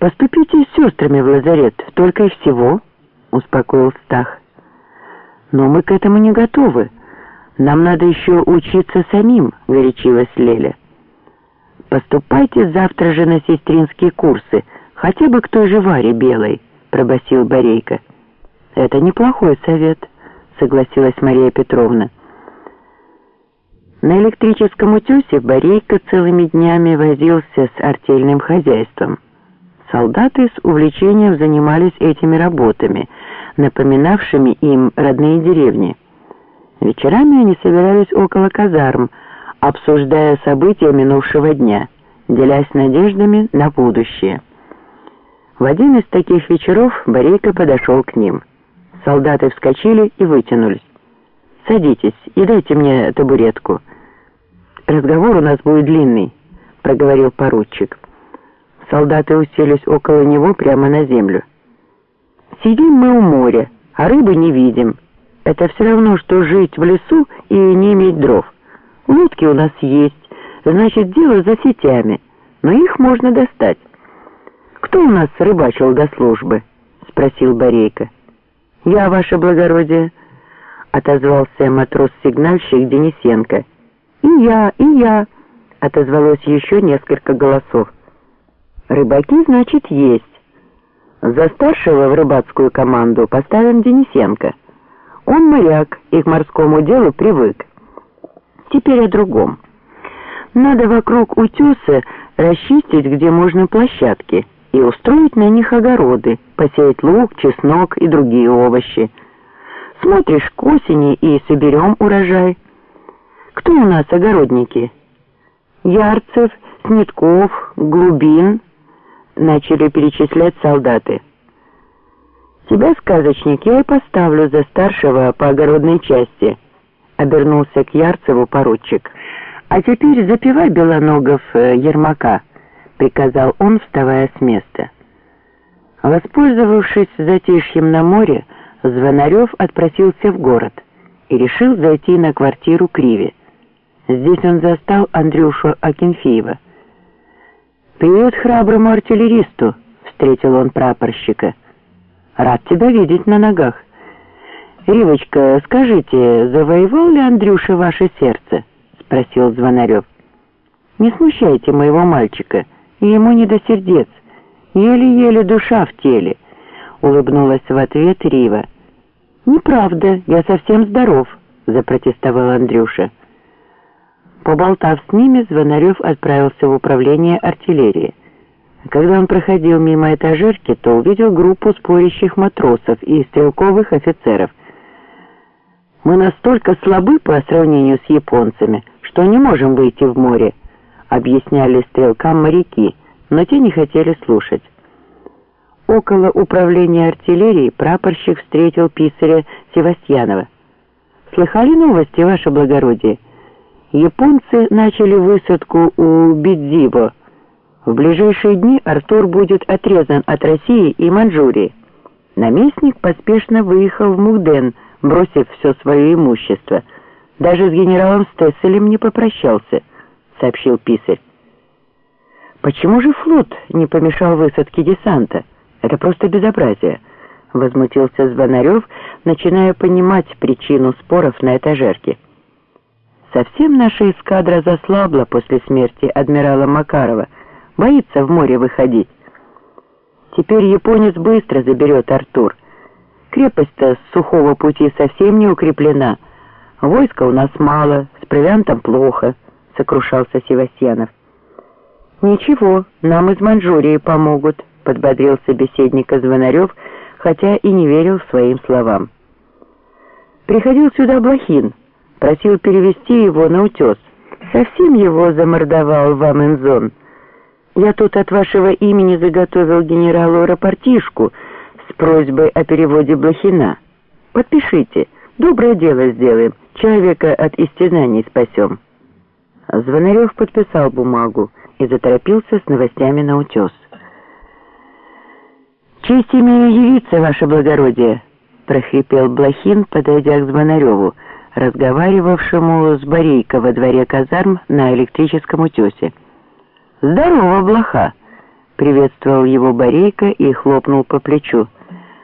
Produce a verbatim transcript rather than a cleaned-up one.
«Поступите с сестрами в лазарет, только и всего», — успокоил Стах. «Но мы к этому не готовы. Нам надо еще учиться самим», — горячилась Леля. «Поступайте завтра же на сестринские курсы, хотя бы к той же Варе Белой», — пробасил Борейко. «Это неплохой совет», — согласилась Мария Петровна. На электрическом утесе Борейко целыми днями возился с артельным хозяйством. Солдаты с увлечением занимались этими работами, напоминавшими им родные деревни. Вечерами они собирались около казарм, обсуждая события минувшего дня, делясь надеждами на будущее. В один из таких вечеров Борейко подошел к ним. Солдаты вскочили и вытянулись. «Садитесь и дайте мне табуретку. Разговор у нас будет длинный», — проговорил поручик. Солдаты уселись около него прямо на землю. «Сидим мы у моря, а рыбы не видим. Это все равно, что жить в лесу и не иметь дров. Лодки у нас есть, значит, дело за сетями, но их можно достать». «Кто у нас рыбачил до службы?» — спросил Борейко. «Я, ваше благородие», — отозвался матрос-сигнальщик Денисенко. «И я, и я», — отозвалось еще несколько голосов. «Рыбаки, значит, есть. За старшего в рыбацкую команду поставим Денисенко. Он моряк и к морскому делу привык. Теперь о другом. Надо вокруг утеса расчистить, где можно, площадки, и устроить на них огороды, посеять лук, чеснок и другие овощи. Смотришь к осени и соберем урожай. Кто у нас огородники?» «Ярцев, Снетков, Глубин», — начали перечислять солдаты. «Тебя, сказочник, я и поставлю за старшего по огородной части», — обернулся к Ярцеву поручик. «А теперь запивай, Белоногов, Ермака», — приказал он, вставая с места. Воспользовавшись затишьем на море, Звонарев отпросился в город и решил зайти на квартиру Криве. Здесь он застал Андрюшу Акинфеева. «Привет храброму артиллеристу», — встретил он прапорщика. «Рад тебя видеть на ногах. Ривочка, скажите, завоевал ли Андрюша ваше сердце?» — спросил Звонарев. «Не смущайте моего мальчика, ему не до сердец, еле-еле душа в теле», — улыбнулась в ответ Рива. «Неправда, я совсем здоров», — запротестовал Андрюша. Поболтав с ними, Звонарев отправился в управление артиллерии. Когда он проходил мимо этажерки, то увидел группу спорящих матросов и стрелковых офицеров. «Мы настолько слабы по сравнению с японцами, что не можем выйти в море», — объясняли стрелкам моряки, но те не хотели слушать. Около управления артиллерии прапорщик встретил писаря Севастьянова. «Слыхали новости, ваше благородие? Японцы начали высадку у Бидзибо. В ближайшие дни Артур будет отрезан от России и Манчжурии». Наместник поспешно выехал в Мугден, бросив все свое имущество. Даже с генералом Стесселем не попрощался, сообщил писарь. «Почему же флот не помешал высадке десанта? Это просто безобразие», — возмутился Звонарев, начиная понимать причину споров на этажерке. «Совсем наша эскадра заслабла после смерти адмирала Макарова, боится в море выходить. Теперь японец быстро заберет Артур. Крепость-то с сухого пути совсем не укреплена. Войска у нас мало, с провиантом плохо», — сокрушался Севастьянов. «Ничего, нам из Манчжурии помогут», — подбодрил собеседника Звонарев, хотя и не верил своим словам. «Приходил сюда Блохин, просил перевести его на утес. Совсем его замордовал вам Инзон. Я тут от вашего имени заготовил генералу рапортишку с просьбой о переводе Блохина. Подпишите, доброе дело сделаем, человека от истязаний спасем». Звонарев подписал бумагу и заторопился с новостями на утес. «Честь имею явиться, ваше благородие», — прохрипел Блохин, подойдя к Звонареву, разговаривавшему с Борейко во дворе казарм на электрическом утесе. «Здорово, блоха!» — приветствовал его Борейко и хлопнул по плечу.